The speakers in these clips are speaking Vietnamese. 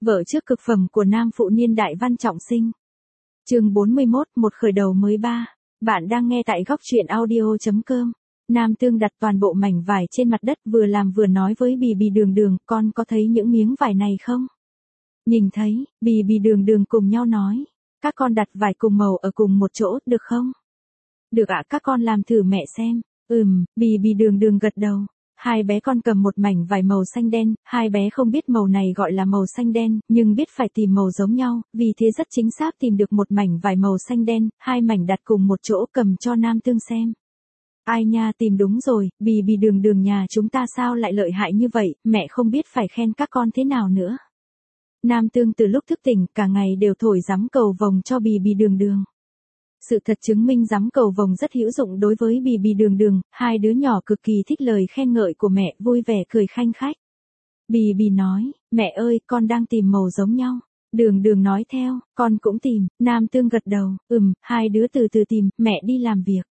Vợ trước cực phẩm của nam phụ niên đại Văn Trọng Sinh. Chương 41, một khởi đầu mới ba. Bạn đang nghe tại góc truyện audio.com. Nam Tương đặt toàn bộ mảnh vải trên mặt đất vừa làm vừa nói với Bì Bì Đường Đường, con có thấy những miếng vải này không? Nhìn thấy, Bì Bì Đường Đường cùng nhau nói. Các con đặt vải cùng màu ở cùng một chỗ, được không? Được ạ, các con làm thử mẹ xem. Bì Bì Đường Đường gật đầu. Hai bé con cầm một mảnh vải màu xanh đen, hai bé không biết màu này gọi là màu xanh đen, nhưng biết phải tìm màu giống nhau, vì thế rất chính xác tìm được một mảnh vải màu xanh đen, hai mảnh đặt cùng một chỗ cầm cho Nam Tương xem. Ai nha, tìm đúng rồi, Bì Bì Đường Đường nhà chúng ta sao lại lợi hại như vậy, mẹ không biết phải khen các con thế nào nữa. Nam Tương từ lúc thức tỉnh cả ngày đều thổi gióng cầu vồng cho Bì Bì Đường Đường. Sự thật chứng minh gióng cầu vồng rất hữu dụng đối với Bì Bì Đường Đường, hai đứa nhỏ cực kỳ thích lời khen ngợi của mẹ, vui vẻ cười khanh khách. Bì Bì nói, mẹ ơi, con đang tìm màu giống nhau. Đường Đường nói theo, con cũng tìm. Nam Tương gật đầu, hai đứa từ từ tìm, mẹ đi làm việc.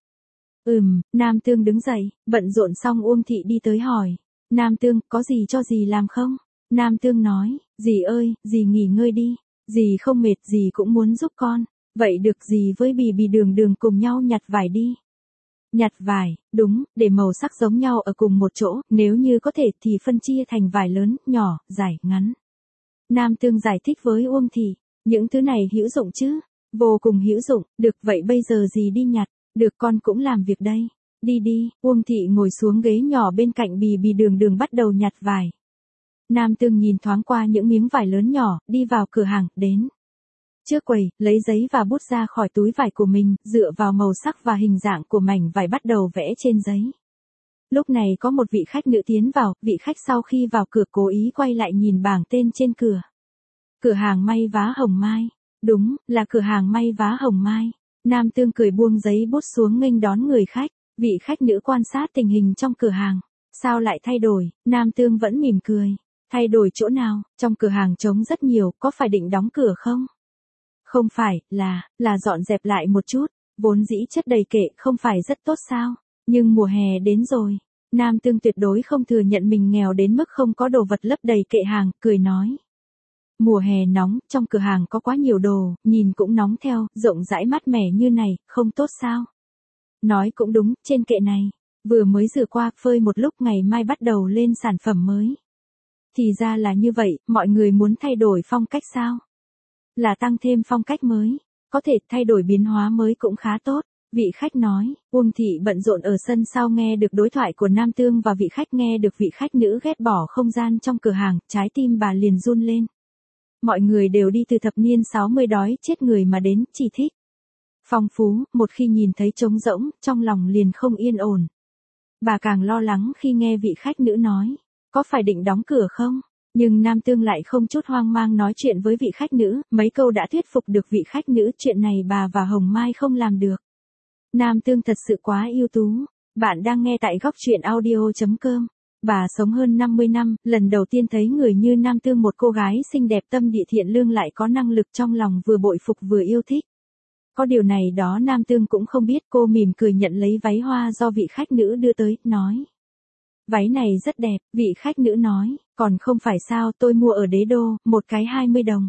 Nam Tương đứng dậy, bận rộn xong Uông Thị đi tới hỏi. Nam Tương, có gì cho dì làm không? Nam Tương nói, dì ơi, dì nghỉ ngơi đi. Dì không mệt, dì cũng muốn giúp con. Vậy được dì với Bì Bì Đường Đường cùng nhau nhặt vải đi. Nhặt vải, đúng, để màu sắc giống nhau ở cùng một chỗ, nếu như có thể thì phân chia thành vải lớn, nhỏ, dài, ngắn. Nam Tương giải thích với Uông Thị, những thứ này hữu dụng chứ? Vô cùng hữu dụng, được vậy bây giờ dì đi nhặt, được con cũng làm việc đây. Đi đi, Uông Thị ngồi xuống ghế nhỏ bên cạnh Bì Bì Đường Đường bắt đầu nhặt vải. Nam Tương nhìn thoáng qua những miếng vải lớn nhỏ, đi vào cửa hàng, đến trước quầy, lấy giấy và bút ra khỏi túi vải của mình, dựa vào màu sắc và hình dạng của mảnh vải bắt đầu vẽ trên giấy. Lúc này có một vị khách nữ tiến vào, vị khách sau khi vào cửa cố ý quay lại nhìn bảng tên trên cửa. Cửa hàng may vá Hồng Mai. Đúng, là cửa hàng may vá Hồng Mai. Nam Tương cười buông giấy bút xuống nghênh đón người khách, vị khách nữ quan sát tình hình trong cửa hàng. Sao lại thay đổi? Nam Tương vẫn mỉm cười. Thay đổi chỗ nào? Trong cửa hàng trống rất nhiều, có phải định đóng cửa không? Không phải, là dọn dẹp lại một chút, vốn dĩ chất đầy kệ không phải rất tốt sao, nhưng mùa hè đến rồi. Nam Tương tuyệt đối không thừa nhận mình nghèo đến mức không có đồ vật lấp đầy kệ hàng, cười nói. Mùa hè nóng, trong cửa hàng có quá nhiều đồ, nhìn cũng nóng theo, rộng rãi mát mẻ như này, không tốt sao? Nói cũng đúng, trên kệ này, vừa mới rửa qua, phơi một lúc ngày mai bắt đầu lên sản phẩm mới. Thì ra là như vậy, mọi người muốn thay đổi phong cách sao? Là tăng thêm phong cách mới, có thể thay đổi biến hóa mới cũng khá tốt, vị khách nói. Uông Thị bận rộn ở sân sau nghe được đối thoại của Nam Tương và vị khách nghe được vị khách nữ ghét bỏ không gian trong cửa hàng, trái tim bà liền run lên. Mọi người đều đi từ thập niên 60 đói chết người mà đến, chỉ thích phong phú, một khi nhìn thấy trống rỗng, trong lòng liền không yên ổn. Bà càng lo lắng khi nghe vị khách nữ nói, có phải định đóng cửa không? Nhưng Nam Tương lại không chút hoang mang nói chuyện với vị khách nữ, mấy câu đã thuyết phục được vị khách nữ, chuyện này bà và Hồng Mai không làm được. Nam Tương thật sự quá ưu tú. Bạn đang nghe tại góc truyện audio.com. Bà sống hơn 50 năm, lần đầu tiên thấy người như Nam Tương, một cô gái xinh đẹp tâm địa thiện lương lại có năng lực, trong lòng vừa bội phục vừa yêu thích. Có điều này đó Nam Tương cũng không biết, cô mỉm cười nhận lấy váy hoa do vị khách nữ đưa tới, nói. Váy này rất đẹp, vị khách nữ nói, còn không phải sao, tôi mua ở Đế Đô, một cái 20 đồng.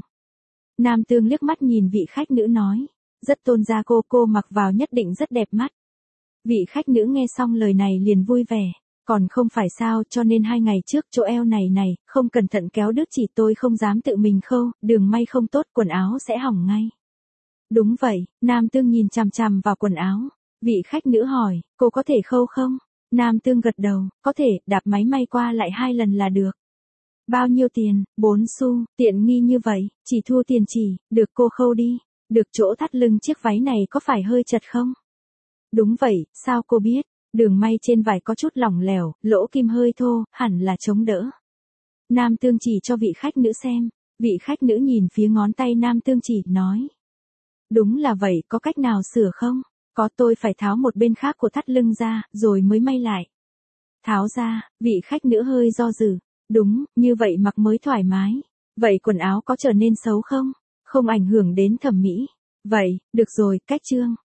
Nam Tương liếc mắt nhìn vị khách nữ nói, rất tôn gia cô mặc vào nhất định rất đẹp mắt. Vị khách nữ nghe xong lời này liền vui vẻ, còn không phải sao, cho nên 2 ngày trước chỗ eo này không cẩn thận kéo đứt, chỉ tôi không dám tự mình khâu, đường may không tốt, quần áo sẽ hỏng ngay. Đúng vậy, Nam Tương nhìn chằm chằm vào quần áo, vị khách nữ hỏi, cô có thể khâu không? Nam Tương gật đầu, có thể, đạp máy may qua lại 2 lần là được. Bao nhiêu tiền? 4 xu, tiện nghi như vậy, chỉ thu tiền chỉ, được cô khâu đi. Được, chỗ thắt lưng chiếc váy này có phải hơi chật không? Đúng vậy, sao cô biết? Đường may trên vải có chút lỏng lẻo, lỗ kim hơi thô, hẳn là chống đỡ. Nam Tương chỉ cho vị khách nữ xem, vị khách nữ nhìn phía ngón tay Nam Tương chỉ, nói. Đúng là vậy, có cách nào sửa không? Có, tôi phải tháo một bên khác của thắt lưng ra, rồi mới may lại. Tháo ra, vị khách nữ hơi do dự. Đúng, như vậy mặc mới thoải mái. Vậy quần áo có trở nên xấu không? Không ảnh hưởng đến thẩm mỹ. Vậy, được rồi, cách chương.